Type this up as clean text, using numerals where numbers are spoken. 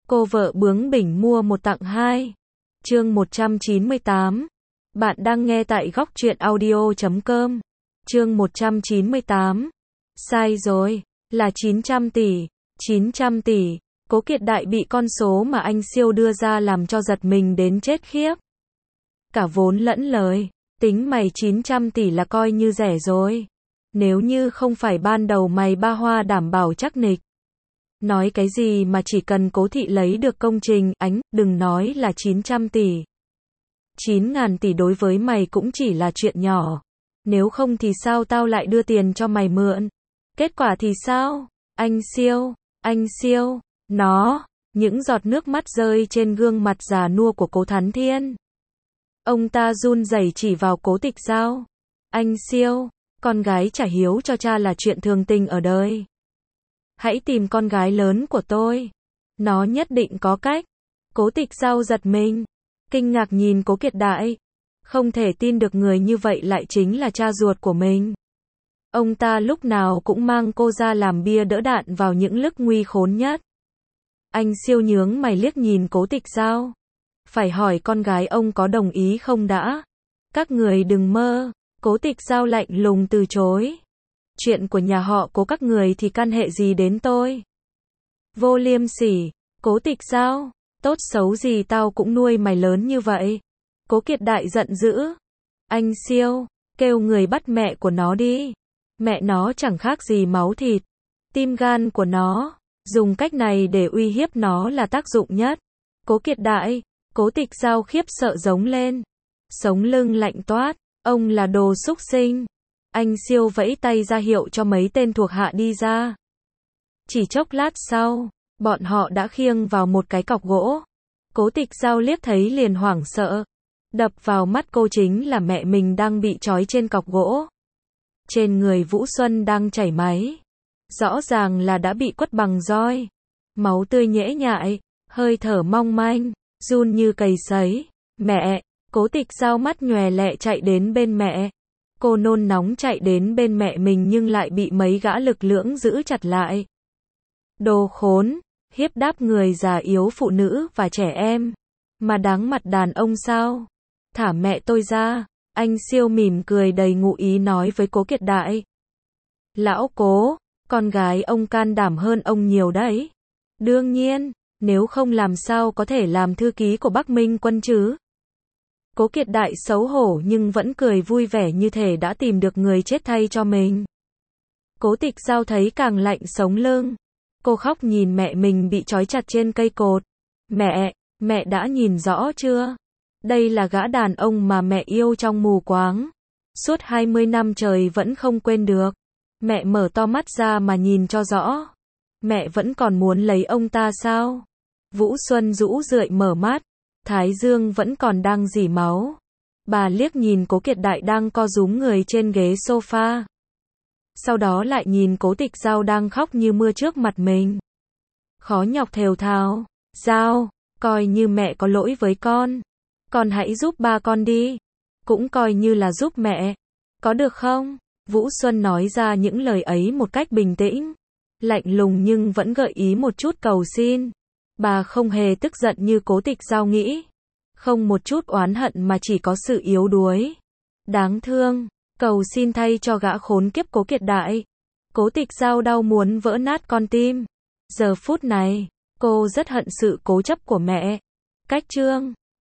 Cô vợ bướng bỉnh mua một tặng hai. Chương 198. Bạn đang nghe tại góc truyện audio.com. Chương 198. Sai rồi, là 900 tỷ. 900 tỷ. Cố Kiệt Đại bị con số mà anh Siêu đưa ra làm cho giật mình đến chết khiếp. Cả vốn lẫn lời, tính mày 900 tỷ là coi như rẻ rồi. Nếu như không phải ban đầu mày ba hoa đảm bảo chắc nịch. Nói cái gì mà chỉ cần Cố thị lấy được công trình, đừng nói là 900 tỷ. 9.000 tỷ đối với mày cũng chỉ là chuyện nhỏ. Nếu không thì sao tao lại đưa tiền cho mày mượn? Kết quả thì sao? Anh Siêu, những giọt nước mắt rơi trên gương mặt già nua của Cố Thắng Thiên. Ông ta run rẩy chỉ vào Cố Tịch Dao. Anh Siêu, con gái trả hiếu cho cha là chuyện thường tình ở đời. Hãy tìm con gái lớn của tôi. Nó nhất định có cách. Cố Tịch Dao giật mình, kinh ngạc nhìn Cố Kiệt Đại. Không thể tin được người như vậy lại chính là cha ruột của mình. Ông ta lúc nào cũng mang cô ra làm bia đỡ đạn vào những lúc nguy khốn nhất. Anh Siêu nhướng mày liếc nhìn Cố Tịch Dao. Phải hỏi con gái ông có đồng ý không đã? Các người đừng mơ. Cố Tịch Dao lạnh lùng từ chối. Chuyện của nhà họ Cố các người thì can hệ gì đến tôi? Vô liêm sỉ. Cố Tịch Dao, tốt xấu gì tao cũng nuôi mày lớn như vậy. Cố Kiệt Đại giận dữ. Anh Siêu, kêu người bắt mẹ của nó đi. Mẹ nó chẳng khác gì máu thịt, tim gan của nó. Dùng cách này để uy hiếp nó là tác dụng nhất. Cố Kiệt Đại, Cố Tịch Dao khiếp sợ giống lên. Sống lưng lạnh toát, ông là đồ xúc sinh. Anh Siêu vẫy tay ra hiệu cho mấy tên thuộc hạ đi ra. Chỉ chốc lát sau, bọn họ đã khiêng vào một cái cọc gỗ. Cố Tịch Dao liếc thấy liền hoảng sợ. Đập vào mắt cô chính là mẹ mình đang bị trói trên cọc gỗ. Trên người Vũ Xuân đang chảy máu. Rõ ràng là đã bị quất bằng roi. Máu tươi nhễ nhại, hơi thở mong manh, run như cầy sấy. Mẹ! Cố Tịch Dao mắt nhòe lẹ chạy đến bên mẹ. Cô nôn nóng chạy đến bên mẹ mình nhưng lại bị mấy gã lực lưỡng giữ chặt lại. Đồ khốn! Hiếp đáp người già yếu, phụ nữ và trẻ em. Mà đáng mặt đàn ông sao? Thả mẹ tôi ra. Anh Siêu mỉm cười đầy ngụ ý nói với Cố Kiệt Đại. Lão Cố, con gái ông can đảm hơn ông nhiều đấy. Đương nhiên, nếu không làm sao có thể làm thư ký của Bắc Minh Quân chứ? Cố Kiệt Đại xấu hổ nhưng vẫn cười vui vẻ như thể đã tìm được người chết thay cho mình. Cố Tịch Dao thấy càng lạnh sống lưng. Cô khóc nhìn mẹ mình bị trói chặt trên cây cột. Mẹ đã nhìn rõ chưa? Đây là gã đàn ông mà mẹ yêu trong mù quáng. Suốt 20 năm trời vẫn không quên được. Mẹ mở to mắt ra mà nhìn cho rõ. Mẹ vẫn còn muốn lấy ông ta sao? Vũ Xuân rũ rượi mở mắt. Thái dương vẫn còn đang rỉ máu. Bà liếc nhìn Cố Kiệt Đại đang co rúm người trên ghế sofa. Sau đó lại nhìn Cố Tịch Dao đang khóc như mưa trước mặt mình. Khó nhọc thều thào. Dao, coi như mẹ có lỗi với con. Con hãy giúp ba con đi. Cũng coi như là giúp mẹ. Có được không? Vũ Xuân nói ra những lời ấy một cách bình tĩnh. Lạnh lùng nhưng vẫn gợi ý một chút cầu xin. Bà không hề tức giận như Cố Tịch Dao nghĩ. Không một chút oán hận mà chỉ có sự yếu đuối. Đáng thương. Cầu xin thay cho gã khốn kiếp Cố Kiệt Đại. Cố Tịch Dao đau muốn vỡ nát con tim. Giờ phút này, cô rất hận sự cố chấp của mẹ. Cách chương